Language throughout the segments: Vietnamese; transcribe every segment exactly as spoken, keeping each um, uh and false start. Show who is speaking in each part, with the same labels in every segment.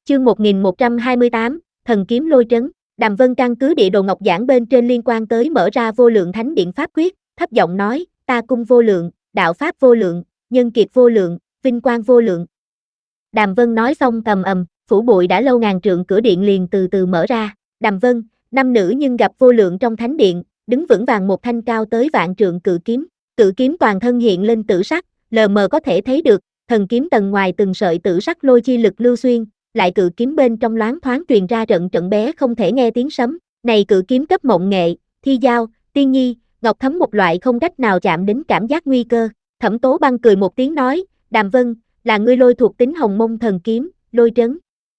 Speaker 1: Chương một nghìn một trăm hai mươi tám, Thần kiếm lôi trấn. Đàm Vân căn cứ địa đồ ngọc giảng bên trên liên quan tới mở ra vô lượng thánh điện pháp quyết, thấp giọng nói, ta cung vô lượng, đạo pháp vô lượng, nhân kiệt vô lượng, vinh quang vô lượng. Đàm Vân nói xong tầm ầm, phủ bụi đã lâu ngàn trượng cửa điện liền từ từ mở ra. Đàm Vân, năm nữ nhưng gặp vô lượng trong thánh điện, đứng vững vàng một thanh cao tới vạn trượng cự kiếm. Cự kiếm toàn thân hiện lên tử sắc, lờ mờ có thể thấy được, thần kiếm tầng ngoài từng sợi tử sắc lôi chi lực lưu xuyên, lại cự kiếm bên trong loáng thoáng truyền ra trận trận bé không thể nghe tiếng sấm. Này cự kiếm cấp mộng nghệ, thi giao, tiên nhi, ngọc thấm một loại không cách nào chạm đến cảm giác nguy cơ. Thẩm Tố Băng cười một tiếng nói, Đàm Vân, là ngươi lôi thuộc tính hồng mông thần kiếm, lôi trấn.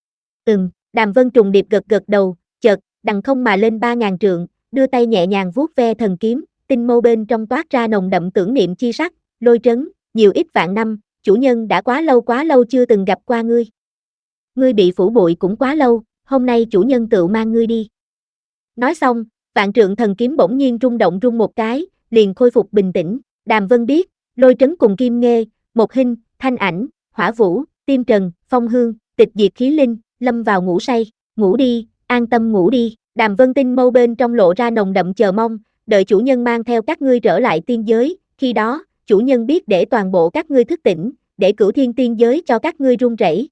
Speaker 1: Ừm, Đàm Vân trùng điệp gật gật đầu, chợt, đằng không mà lên ba ngàn trượng, đưa tay nhẹ nhàng vuốt ve thần kiếm, tinh mâu bên trong toát ra nồng đậm tưởng niệm chi sắc, lôi trấn, nhiều ít vạn năm, chủ nhân đã quá lâu quá lâu chưa từng gặp qua ngươi. Ngươi bị phủ bụi cũng quá lâu, hôm nay chủ nhân tự mang ngươi đi. Nói xong, vạn trượng thần kiếm bỗng nhiên rung động rung một cái, liền khôi phục bình tĩnh. Đàm Vân biết, lôi trấn cùng kim nghê, một hình, thanh ảnh, hỏa vũ, tiêm trần, phong hương, tịch diệt khí linh, lâm vào ngủ say, ngủ đi, an tâm ngủ đi. Đàm Vân tinh mâu bên trong lộ ra nồng đậm chờ mong, đợi chủ nhân mang theo các ngươi trở lại tiên giới, khi đó, chủ nhân biết để toàn bộ các ngươi thức tỉnh, để cửu thiên tiên giới cho các ngươi run rẩy.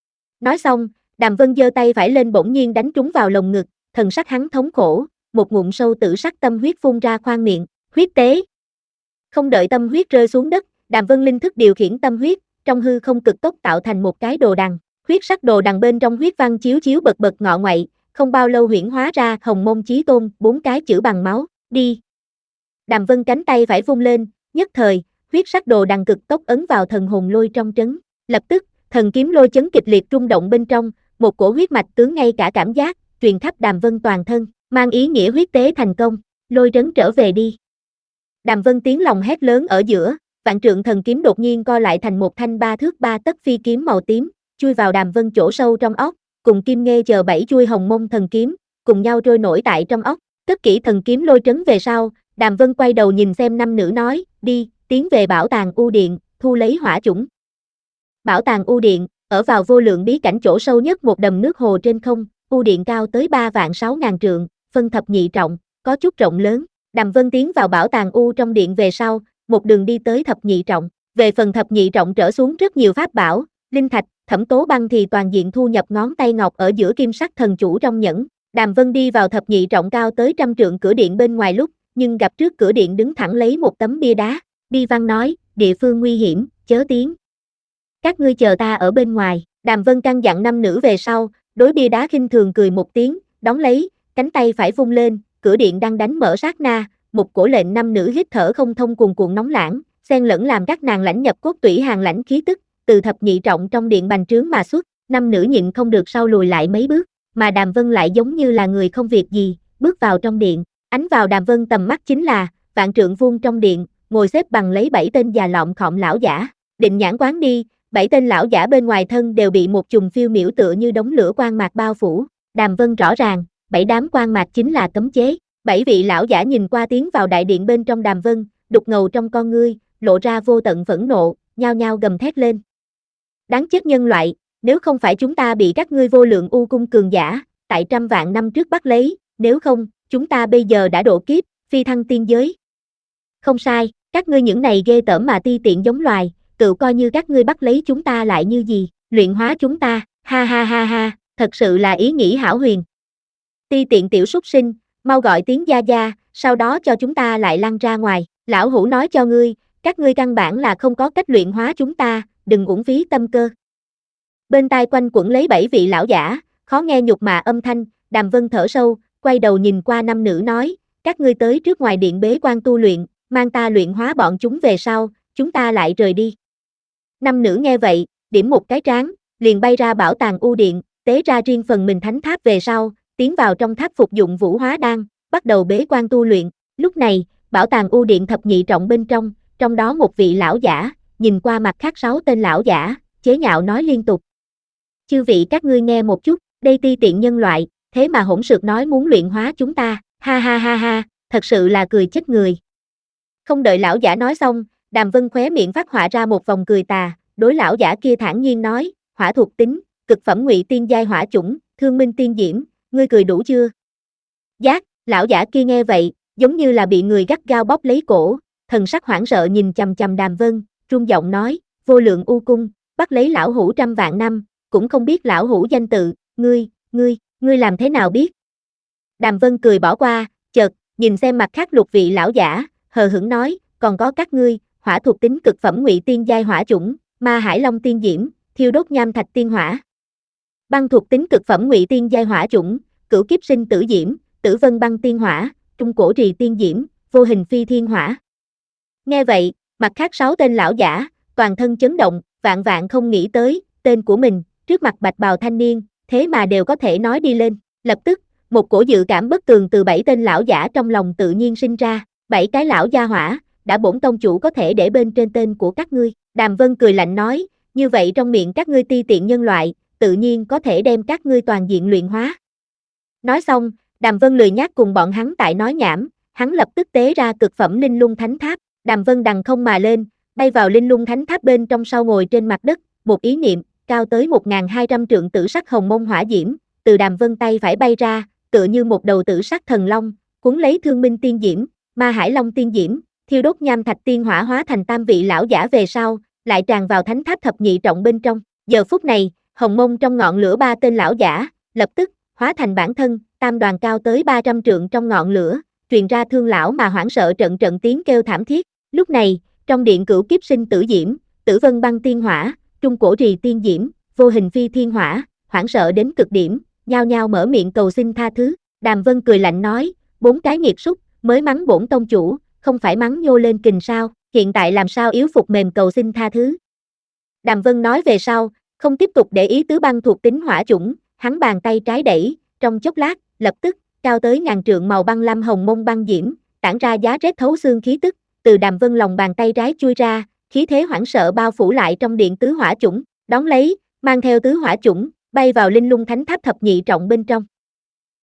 Speaker 1: Nói xong, Đàm Vân giơ tay phải lên bỗng nhiên đánh trúng vào lồng ngực, thần sắc hắn thống khổ, một ngụm sâu tử sắc tâm huyết phun ra khoang miệng, huyết tế. Không đợi tâm huyết rơi xuống đất, Đàm Vân linh thức điều khiển tâm huyết, trong hư không cực tốc tạo thành một cái đồ đằng, huyết sắc đồ đằng bên trong huyết văn chiếu chiếu bật bật ngọ ngoại, không bao lâu huyễn hóa ra Hồng Mông Chí Tôn, bốn cái chữ bằng máu, đi. Đàm Vân cánh tay phải vung lên, nhất thời, huyết sắc đồ đằng cực tốc ấn vào thần hồn lôi trong trấn, lập tức, thần kiếm lôi chấn kịch liệt rung động bên trong, một cổ huyết mạch tướng ngay cả cảm giác, truyền khắp Đàm Vân toàn thân, mang ý nghĩa huyết tế thành công, lôi trấn trở về đi. Đàm Vân tiếng lòng hét lớn ở giữa, vạn trượng thần kiếm đột nhiên co lại thành một thanh ba thước ba tấc phi kiếm màu tím, chui vào Đàm Vân chỗ sâu trong óc, cùng kim nghê chờ bảy chui hồng mông thần kiếm, cùng nhau trôi nổi tại trong óc. Tất kỹ thần kiếm lôi trấn về sau, Đàm Vân quay đầu nhìn xem năm nữ nói, đi, tiến về bảo tàng U Điện, thu lấy hỏa chủng. Bảo tàng U Điện, ở vào vô lượng bí cảnh chỗ sâu nhất một đầm nước hồ trên không, U Điện cao tới ba vạn sáu ngàn trượng, phân thập nhị trọng, có chút rộng lớn. Đàm Vân tiến vào bảo tàng U trong điện về sau, một đường đi tới thập nhị trọng. Về phần thập nhị trọng trở xuống rất nhiều pháp bảo, linh thạch, Thẩm Tố Băng thì toàn diện thu nhập ngón tay ngọc ở giữa kim sắc thần chủ trong nhẫn. Đàm Vân đi vào thập nhị trọng cao tới trăm trượng cửa điện bên ngoài lúc, nhưng gặp trước cửa điện đứng thẳng lấy một tấm bia đá. Bi văn nói, địa phương nguy hiểm, chớ tiến. Các ngươi chờ ta ở bên ngoài. Đàm Vân căn dặn năm nữ về sau, đối bia đá khinh thường cười một tiếng, đón lấy, cánh tay phải vung lên, cửa điện đang đánh mở sát na, một cổ lệnh năm nữ hít thở không thông cuồn cuộn nóng lãng, xen lẫn làm các nàng lãnh nhập cốt tủy hàng lãnh khí tức, từ thập nhị trọng trong điện bành trướng mà xuất, năm nữ nhịn không được sau lùi lại mấy bước, mà Đàm Vân lại giống như là người không việc gì, bước vào trong điện, ánh vào Đàm Vân tầm mắt chính là, vạn trượng vuông trong điện, ngồi xếp bằng lấy bảy tên già lọm khọm lão giả, định nhãn quán đi. Bảy tên lão giả bên ngoài thân đều bị một chùm phiêu miểu tựa như đống lửa quang mạc bao phủ. Đàm Vân rõ ràng, bảy đám quang mạc chính là cấm chế. Bảy vị lão giả nhìn qua tiến vào đại điện bên trong Đàm Vân, đục ngầu trong con ngươi, lộ ra vô tận phẫn nộ, nhao nhao gầm thét lên. Đáng chết nhân loại, nếu không phải chúng ta bị các ngươi vô lượng u cung cường giả, tại trăm vạn năm trước bắt lấy, nếu không, chúng ta bây giờ đã độ kiếp, phi thăng tiên giới. Không sai, các ngươi những này ghê tởm mà ti tiện giống loài. Tự coi như các ngươi bắt lấy chúng ta lại như gì, luyện hóa chúng ta, ha ha ha ha, thật sự là ý nghĩ hão huyền. Ti tiện tiểu súc sinh, mau gọi tiếng gia gia, sau đó cho chúng ta lại lăn ra ngoài, lão hủ nói cho ngươi, các ngươi căn bản là không có cách luyện hóa chúng ta, đừng uổng phí tâm cơ. Bên tai quanh quẩn lấy bảy vị lão giả, khó nghe nhục mạ âm thanh, Đàm Vân thở sâu, quay đầu nhìn qua năm nữ nói, các ngươi tới trước ngoài điện bế quan tu luyện, mang ta luyện hóa bọn chúng về sau, chúng ta lại rời đi. Năm nữ nghe vậy, điểm một cái trán, liền bay ra bảo tàng U Điện, tế ra riêng phần mình thánh tháp về sau, tiến vào trong tháp phục dụng vũ hóa đan, bắt đầu bế quan tu luyện. Lúc này, bảo tàng U Điện thập nhị trọng bên trong, trong đó một vị lão giả, nhìn qua mặt khác sáu tên lão giả, chế nhạo nói liên tục. Chư vị các ngươi nghe một chút, đây ti tiện nhân loại, thế mà hỗn xược nói muốn luyện hóa chúng ta, ha ha ha ha, thật sự là cười chết người. Không đợi lão giả nói xong, Đàm Vân khóe miệng phát họa ra một vòng cười tà, đối lão giả kia thản nhiên nói, hỏa thuộc tính, cực phẩm ngụy tiên giai hỏa chủng, thương minh tiên diễm, ngươi cười đủ chưa? Giác, lão giả kia nghe vậy, giống như là bị người gắt gao bóp lấy cổ, thần sắc hoảng sợ nhìn chằm chằm Đàm Vân, run giọng nói, vô lượng u cung, bắt lấy lão hủ trăm vạn năm, cũng không biết lão hủ danh tự, ngươi, ngươi, ngươi làm thế nào biết? Đàm Vân cười bỏ qua, chợt, nhìn xem mặt khác lục vị lão giả, hờ hững nói, còn có các ngươi, hỏa thuộc tính cực phẩm ngụy tiên giai hỏa chủng, ma hải long tiên diễm, thiêu đốt nham thạch tiên hỏa. Băng thuộc tính cực phẩm ngụy tiên giai hỏa chủng, cửu kiếp sinh tử diễm, tử vân băng tiên hỏa, trung cổ trì tiên diễm, vô hình phi thiên hỏa. Nghe vậy, mặt khác sáu tên lão giả, toàn thân chấn động, vạn vạn không nghĩ tới, tên của mình, trước mặt bạch bào thanh niên, thế mà đều có thể nói đi lên. Lập tức, một cổ dự cảm bất tường từ bảy tên lão giả trong lòng tự nhiên sinh ra, bảy cái lão gia hỏa, đã bổn tông chủ có thể để bên trên tên của các ngươi. Đàm Vân cười lạnh nói, như vậy trong miệng các ngươi ti tiện nhân loại, tự nhiên có thể đem các ngươi toàn diện luyện hóa. Nói xong, Đàm Vân lười nhác cùng bọn hắn tại nói nhảm, hắn lập tức tế ra cực phẩm linh lung thánh tháp, Đàm Vân đằng không mà lên, bay vào linh lung thánh tháp bên trong sau ngồi trên mặt đất, một ý niệm, cao tới một nghìn hai trăm trượng tử sắc hồng mông hỏa diễm, từ Đàm Vân tay phải bay ra, tựa như một đầu tử sắc thần long, cuốn lấy thương minh tiên diễm, ma hải long tiên diễm, thiêu đốt nham thạch tiên hỏa hóa thành tam vị lão giả về sau, lại tràn vào thánh tháp thập nhị trọng bên trong. Giờ phút này, hồng mông trong ngọn lửa ba tên lão giả, lập tức hóa thành bản thân, tam đoàn cao tới ba trăm trượng trong ngọn lửa, truyền ra thương lão mà hoảng sợ trận trận tiếng kêu thảm thiết. Lúc này, trong điện cửu kiếp sinh tử diễm, tử vân băng tiên hỏa, trung cổ trì tiên diễm, vô hình phi thiên hỏa, hoảng sợ đến cực điểm, nhao nhao mở miệng cầu xin tha thứ. Đàm Vân cười lạnh nói, bốn cái nghiệt súc, mới mắng bổn tông chủ, không phải mắng nhô lên kình sao, hiện tại làm sao yếu phục mềm cầu xin tha thứ. Đàm Vân nói về sau, không tiếp tục để ý tứ băng thuộc tính hỏa chủng, hắn bàn tay trái đẩy, trong chốc lát, lập tức, cao tới ngàn trượng màu băng lam hồng mông băng diễm, tản ra giá rét thấu xương khí tức, từ Đàm Vân lòng bàn tay trái chui ra, khí thế hoảng sợ bao phủ lại trong điện tứ hỏa chủng, đón lấy, mang theo tứ hỏa chủng, bay vào linh lung thánh tháp thập nhị trọng bên trong.